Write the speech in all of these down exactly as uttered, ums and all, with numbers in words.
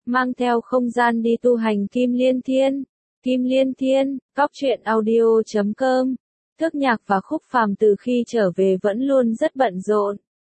mang theo không gian đi tu hành Kim Liên Thiên. Kim Liên Thiên, Cóc Truyện Audio chấm com. Tước Nhạc và Khúc Phàm từ khi trở về vẫn luôn rất bận rộn.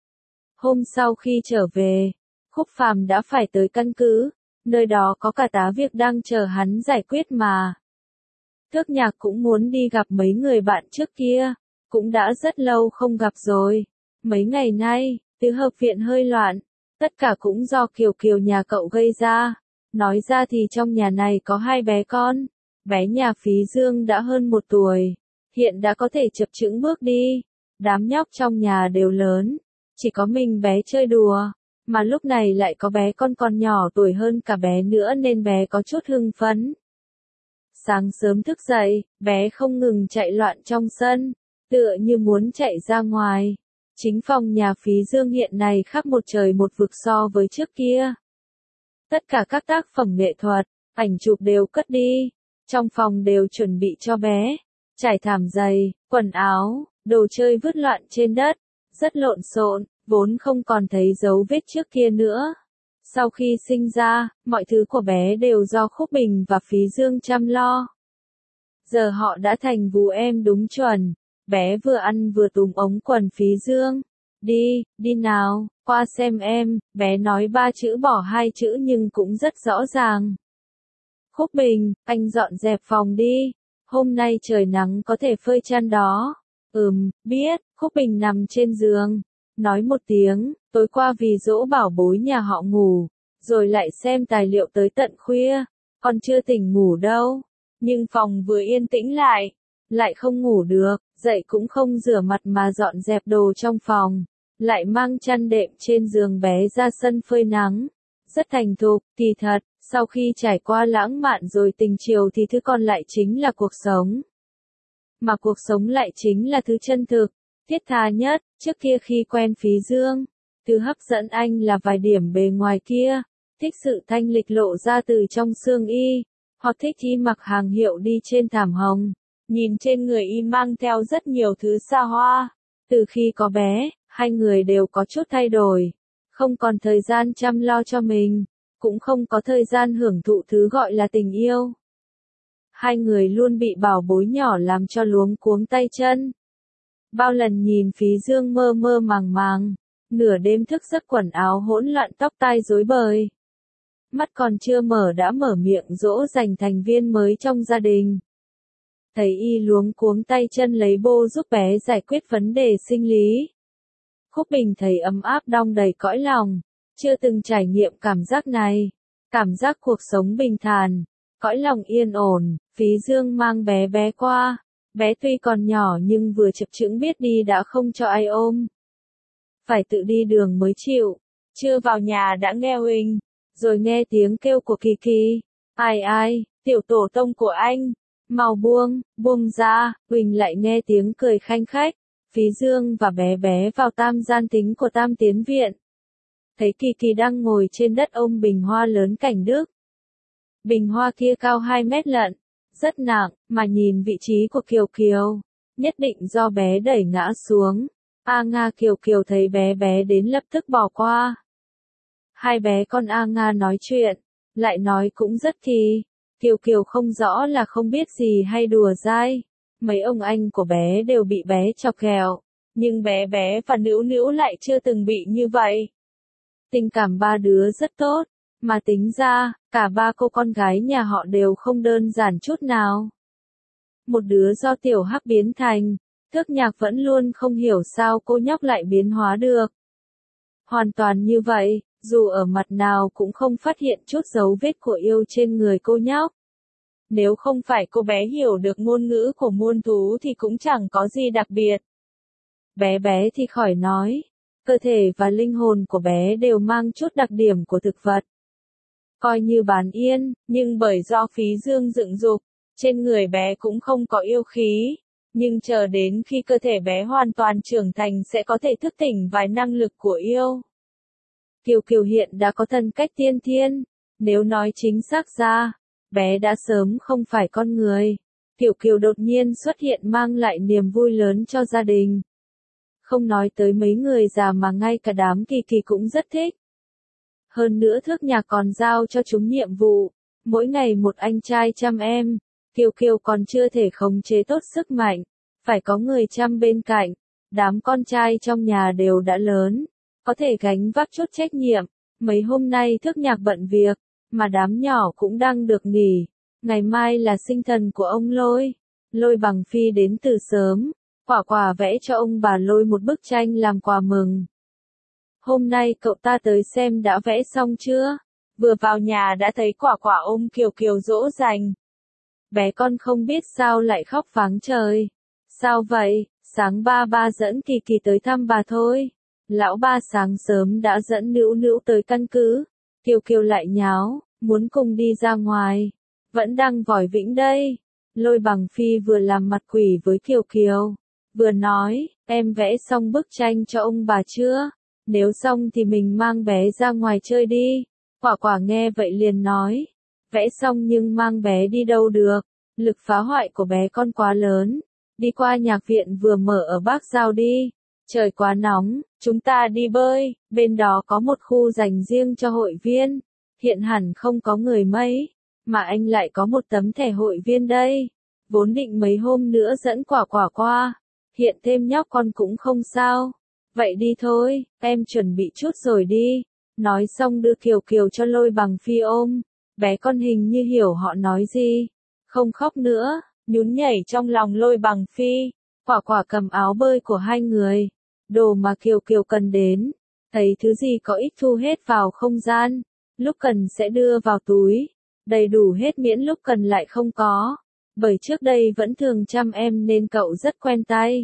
Hôm sau khi trở về, Khúc Phàm đã phải tới căn cứ, nơi đó có cả tá việc đang chờ hắn giải quyết mà. Tước Nhạc cũng muốn đi gặp mấy người bạn trước kia, cũng đã rất lâu không gặp rồi. Mấy ngày nay, tứ hợp viện hơi loạn, tất cả cũng do Kiều Kiều nhà cậu gây ra. Nói ra thì trong nhà này có hai bé con, bé nhà Phí Dương đã hơn một tuổi, hiện đã có thể chập chững bước đi, đám nhóc trong nhà đều lớn, chỉ có mình bé chơi đùa, mà lúc này lại có bé con còn nhỏ tuổi hơn cả bé nữa nên bé có chút hưng phấn. Sáng sớm thức dậy, bé không ngừng chạy loạn trong sân, tựa như muốn chạy ra ngoài. Chính phòng nhà Phí Dương hiện nay khác một trời một vực so với trước kia. Tất cả các tác phẩm nghệ thuật, ảnh chụp đều cất đi, trong phòng đều chuẩn bị cho bé, trải thảm dày, quần áo, đồ chơi vứt loạn trên đất, rất lộn xộn, vốn không còn thấy dấu vết trước kia nữa. Sau khi sinh ra, mọi thứ của bé đều do Khúc Bình và Phí Dương chăm lo. Giờ họ đã thành vú em đúng chuẩn, bé vừa ăn vừa túm ống quần Phí Dương. Đi, đi nào, qua xem em, bé nói ba chữ bỏ hai chữ nhưng cũng rất rõ ràng. Khúc Bình, anh dọn dẹp phòng đi, hôm nay trời nắng có thể phơi chăn đó. Ừm, biết, Khúc Bình nằm trên giường, nói một tiếng, tối qua vì dỗ bảo bối nhà họ ngủ, rồi lại xem tài liệu tới tận khuya, còn chưa tỉnh ngủ đâu, nhưng phòng vừa yên tĩnh lại, lại không ngủ được, dậy cũng không rửa mặt mà dọn dẹp đồ trong phòng, lại mang chăn đệm trên giường bé ra sân phơi nắng, rất thành thục, kỳ thật, sau khi trải qua lãng mạn rồi tình chiều thì thứ còn lại chính là cuộc sống. Mà cuộc sống lại chính là thứ chân thực, thiết tha nhất. Trước kia khi quen Phí Dương, thứ hấp dẫn anh là vài điểm bề ngoài kia, thích sự thanh lịch lộ ra từ trong xương y, hoặc thích y mặc hàng hiệu đi trên thảm hồng, nhìn trên người y mang theo rất nhiều thứ xa hoa. Từ khi có bé, hai người đều có chút thay đổi, không còn thời gian chăm lo cho mình, cũng không có thời gian hưởng thụ thứ gọi là tình yêu. Hai người luôn bị bảo bối nhỏ làm cho luống cuống tay chân. Bao lần nhìn Phí Dương mơ mơ màng màng, nửa đêm thức giấc quần áo hỗn loạn tóc tai rối bời. Mắt còn chưa mở đã mở miệng dỗ dành thành viên mới trong gia đình. Thấy y luống cuống tay chân lấy bô giúp bé giải quyết vấn đề sinh lý. Khúc Bình thấy ấm áp đong đầy cõi lòng, chưa từng trải nghiệm cảm giác này, cảm giác cuộc sống bình thản, cõi lòng yên ổn. Phí Dương mang bé bé qua, bé tuy còn nhỏ nhưng vừa chập chững biết đi đã không cho ai ôm. Phải tự đi đường mới chịu, chưa vào nhà đã nghe Huỳnh, rồi nghe tiếng kêu của Kỳ Kỳ, ai ai, tiểu tổ tông của anh, mau buông, buông ra, Huỳnh lại nghe tiếng cười khanh khách. Phí Dương và bé bé vào tam gian tính của Tam Tiến Viện. Thấy Kỳ Kỳ đang ngồi trên đất ôm bình hoa lớn cảnh đức. Bình hoa kia cao hai mét lận, rất nặng, mà nhìn vị trí của Kiều Kiều, nhất định do bé đẩy ngã xuống. A Nga Kiều Kiều thấy bé bé đến lập tức bỏ qua. Hai bé con A Nga nói chuyện, lại nói cũng rất kỳ. Kiều Kiều không rõ là không biết gì hay đùa dai. Mấy ông anh của bé đều bị bé chọc ghẹo, nhưng bé bé và Nữu Nữu lại chưa từng bị như vậy. Tình cảm ba đứa rất tốt, mà tính ra, cả ba cô con gái nhà họ đều không đơn giản chút nào. Một đứa do Tiểu Hắc biến thành, Tước Nhạc vẫn luôn không hiểu sao cô nhóc lại biến hóa được. Hoàn toàn như vậy, dù ở mặt nào cũng không phát hiện chút dấu vết của yêu trên người cô nhóc. Nếu không phải cô bé hiểu được ngôn ngữ của muôn thú thì cũng chẳng có gì đặc biệt. Bé bé thì khỏi nói, cơ thể và linh hồn của bé đều mang chút đặc điểm của thực vật. Coi như bán yên, nhưng bởi do Phí Dương dựng dục, trên người bé cũng không có yêu khí, nhưng chờ đến khi cơ thể bé hoàn toàn trưởng thành sẽ có thể thức tỉnh vài năng lực của yêu. Kiều Kiều hiện đã có thân cách tiên thiên, nếu nói chính xác ra, bé đã sớm không phải con người. Kiều Kiều đột nhiên xuất hiện mang lại niềm vui lớn cho gia đình. Không nói tới mấy người già mà ngay cả đám Kỳ Kỳ cũng rất thích. Hơn nữa Thước Nhạc còn giao cho chúng nhiệm vụ, mỗi ngày một anh trai chăm em. Kiều Kiều còn chưa thể khống chế tốt sức mạnh, phải có người chăm bên cạnh. Đám con trai trong nhà đều đã lớn, có thể gánh vác chút trách nhiệm. Mấy hôm nay Thước Nhạc bận việc, mà đám nhỏ cũng đang được nghỉ. Ngày mai là sinh thần của ông Lôi. Lôi Bằng Phi đến từ sớm, Quả Quả vẽ cho ông bà Lôi một bức tranh làm quà mừng. Hôm nay cậu ta tới xem đã vẽ xong chưa? Vừa vào nhà đã thấy Quả Quả ôm Kiều Kiều dỗ dành. Bé con không biết sao lại khóc pháng trời. Sao vậy? Sáng ba ba dẫn Kỳ Kỳ tới thăm bà thôi. Lão ba sáng sớm đã dẫn Nữu Nữu tới căn cứ. Kiều Kiều lại nháo, muốn cùng đi ra ngoài. Vẫn đang vòi vĩnh đây. Lôi Bằng Phi vừa làm mặt quỷ với Kiều Kiều, vừa nói, em vẽ xong bức tranh cho ông bà chưa? Nếu xong thì mình mang bé ra ngoài chơi đi. Quả Quả nghe vậy liền nói, vẽ xong nhưng mang bé đi đâu được, lực phá hoại của bé con quá lớn. Đi qua nhạc viện vừa mở ở Bắc Giao đi, trời quá nóng, chúng ta đi bơi, bên đó có một khu dành riêng cho hội viên, hiện hẳn không có người mấy, mà anh lại có một tấm thẻ hội viên đây, vốn định mấy hôm nữa dẫn Quả Quả qua, hiện thêm nhóc con cũng không sao. Vậy đi thôi, em chuẩn bị chút rồi đi. Nói xong đưa Kiều Kiều cho Lôi Bằng Phi ôm. Bé con hình như hiểu họ nói gì. Không khóc nữa, nhún nhảy trong lòng Lôi Bằng Phi. Quả Quả cầm áo bơi của hai người. Đồ mà Kiều Kiều cần đến. Thấy thứ gì có ích thu hết vào không gian. Lúc cần sẽ đưa vào túi. Đầy đủ hết miễn lúc cần lại không có. Bởi trước đây vẫn thường chăm em nên cậu rất quen tay.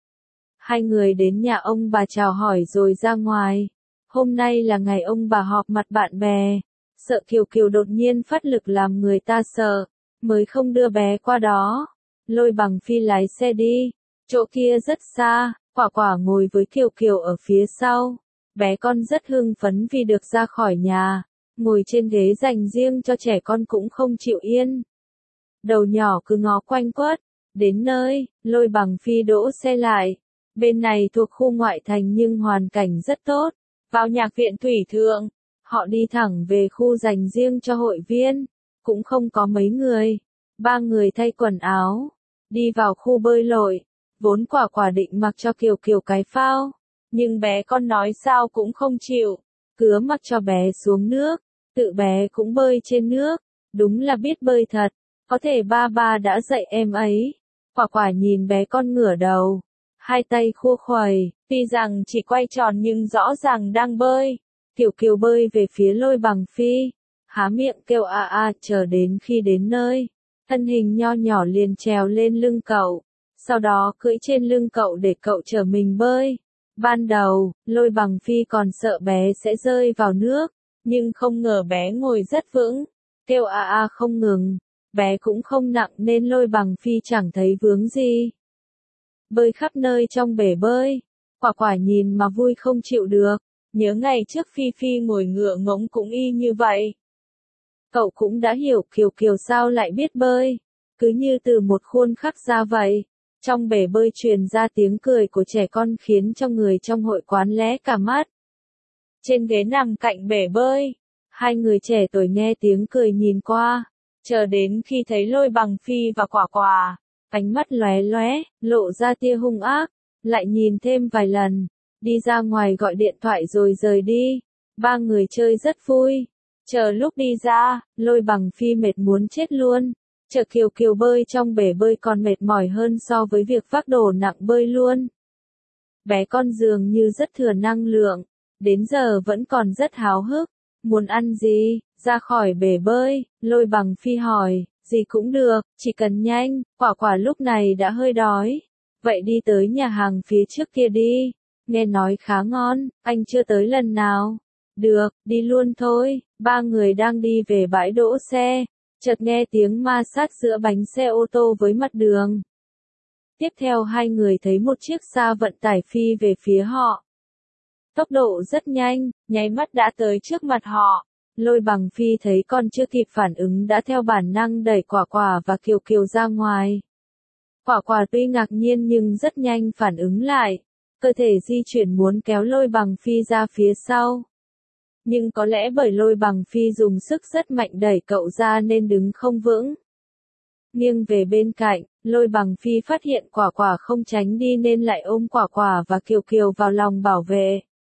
Hai người đến nhà ông bà chào hỏi rồi ra ngoài. Hôm nay là ngày ông bà họp mặt bạn bè. Sợ Kiều Kiều đột nhiên phát lực làm người ta sợ, mới không đưa bé qua đó. Lôi Bằng Phi lái xe đi. Chỗ kia rất xa, Quả Quả ngồi với Kiều Kiều ở phía sau. Bé con rất hưng phấn vì được ra khỏi nhà. Ngồi trên ghế dành riêng cho trẻ con cũng không chịu yên. Đầu nhỏ cứ ngó quanh quất. Đến nơi, Lôi Bằng Phi đỗ xe lại. Bên này thuộc khu ngoại thành nhưng hoàn cảnh rất tốt. Vào nhạc viện Thủy Thượng, họ đi thẳng về khu dành riêng cho hội viên. Cũng không có mấy người. Ba người thay quần áo. Đi vào khu bơi lội. Vốn Quả Quả định mặc cho Kiều Kiều cái phao. Nhưng bé con nói sao cũng không chịu. Cứa mặc cho bé xuống nước. Tự bé cũng bơi trên nước. Đúng là biết bơi thật. Có thể ba ba đã dạy em ấy. Quả Quả nhìn bé con ngửa đầu. Hai tay khua khuỷu, tuy rằng chỉ quay tròn nhưng rõ ràng đang bơi. Kiều Kiều bơi về phía Lôi Bằng Phi, há miệng kêu a a chờ đến khi đến nơi. Thân hình nho nhỏ liền trèo lên lưng cậu, sau đó cưỡi trên lưng cậu để cậu chở mình bơi. Ban đầu, Lôi Bằng Phi còn sợ bé sẽ rơi vào nước, nhưng không ngờ bé ngồi rất vững, kêu a a không ngừng. Bé cũng không nặng nên Lôi Bằng Phi chẳng thấy vướng gì. Bơi khắp nơi trong bể bơi. Quả Quả nhìn mà vui không chịu được. Nhớ ngày trước Phi Phi ngồi ngựa ngỗng cũng y như vậy. Cậu cũng đã hiểu Kiều Kiều sao lại biết bơi. Cứ như từ một khuôn khắc ra vậy. Trong bể bơi truyền ra tiếng cười của trẻ con khiến cho người trong hội quán lé cả mắt. Trên ghế nằm cạnh bể bơi, hai người trẻ tuổi nghe tiếng cười nhìn qua. Chờ đến khi thấy Lôi Bằng Phi và Quả Quả. Ánh mắt lóe lóe, lộ ra tia hung ác, lại nhìn thêm vài lần, đi ra ngoài gọi điện thoại rồi rời đi. Ba người chơi rất vui. Chờ lúc đi ra, Lôi Bằng Phi mệt muốn chết luôn. Chờ Kiều Kiều bơi trong bể bơi còn mệt mỏi hơn so với việc vác đồ nặng bơi luôn. Bé con dường như rất thừa năng lượng, đến giờ vẫn còn rất háo hức. Muốn ăn gì? Ra khỏi bể bơi, Lôi Bằng Phi hỏi. Gì cũng được, chỉ cần nhanh. Quả Quả lúc này đã hơi đói. Vậy đi tới nhà hàng phía trước kia đi. Nghe nói khá ngon, anh chưa tới lần nào. Được, đi luôn thôi. Ba người đang đi về bãi đỗ xe. Chợt nghe tiếng ma sát giữa bánh xe ô tô với mặt đường. Tiếp theo hai người thấy một chiếc xa vận tải phi về phía họ. Tốc độ rất nhanh, nháy mắt đã tới trước mặt họ. Lôi Bằng Phi thấy con chưa kịp phản ứng đã theo bản năng đẩy Quả Quả và Kiều Kiều ra ngoài. Quả Quả tuy ngạc nhiên nhưng rất nhanh phản ứng lại. Cơ thể di chuyển muốn kéo Lôi Bằng Phi ra phía sau. Nhưng có lẽ bởi Lôi Bằng Phi dùng sức rất mạnh đẩy cậu ra nên đứng không vững. Nghiêng về bên cạnh, Lôi Bằng Phi phát hiện Quả Quả không tránh đi nên lại ôm Quả Quả và Kiều Kiều vào lòng bảo vệ.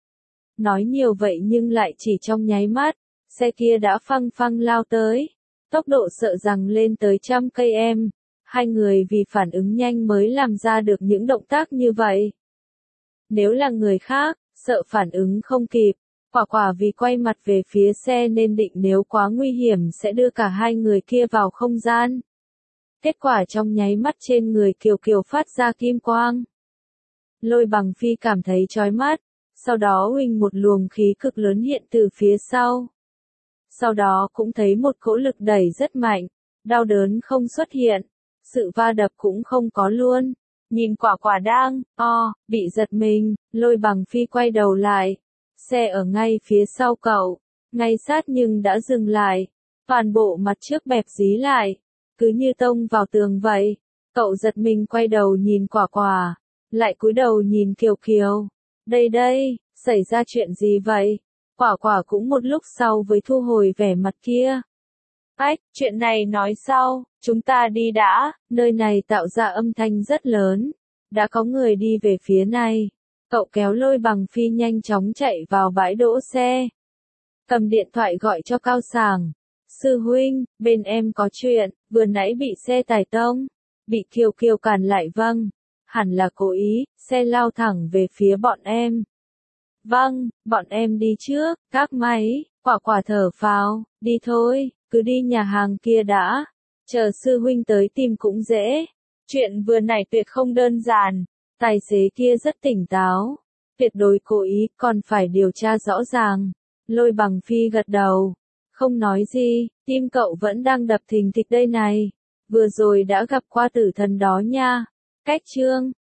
Nói nhiều vậy nhưng lại chỉ trong nháy mắt, xe kia đã phăng phăng lao tới. Tốc độ sợ rằng lên tới trăm cây em. Hai người vì phản ứng nhanh mới làm ra được những động tác như vậy. Nếu là người khác, sợ phản ứng không kịp, Quả Quả vì quay mặt về phía xe nên định nếu quá nguy hiểm sẽ đưa cả hai người kia vào không gian. Kết quả trong nháy mắt trên người Kiều Kiều phát ra kim quang. Lôi Bằng Phi cảm thấy chói mắt, sau đó huỳnh một luồng khí cực lớn hiện từ phía sau. Sau đó cũng thấy một cỗ lực đẩy rất mạnh, đau đớn không xuất hiện, sự va đập cũng không có luôn. Nhìn Quả Quả đang, o, bị giật mình, Lôi Bằng Phi quay đầu lại. Xe ở ngay phía sau cậu, ngay sát nhưng đã dừng lại. Toàn bộ mặt trước bẹp dí lại, cứ như tông vào tường vậy. Cậu giật mình quay đầu nhìn Quả Quả, lại cúi đầu nhìn Kiều Kiều. Đây đây, xảy ra chuyện gì vậy? Quả Quả cũng một lúc sau với thu hồi vẻ mặt kia. Ách, chuyện này nói sau, chúng ta đi đã, nơi này tạo ra âm thanh rất lớn. Đã có người đi về phía này. Cậu kéo Lôi Bằng Phi nhanh chóng chạy vào bãi đỗ xe. Cầm điện thoại gọi cho Cao Sảng. Sư huynh, bên em có chuyện, vừa nãy bị xe tải tông. Bị Kiều Kiều cản lại vâng. Hẳn là cố ý, xe lao thẳng về phía bọn em. Vâng, bọn em đi trước, các máy, Quả Quả thở phào, đi thôi, cứ đi nhà hàng kia đã. Chờ sư huynh tới tìm cũng dễ. Chuyện vừa nãy tuyệt không đơn giản. Tài xế kia rất tỉnh táo. Tuyệt đối cố ý, còn phải điều tra rõ ràng. Lôi Bằng Phi gật đầu. Không nói gì, tim cậu vẫn đang đập thình thịch đây này. Vừa rồi đã gặp qua tử thần đó nha. Cách chương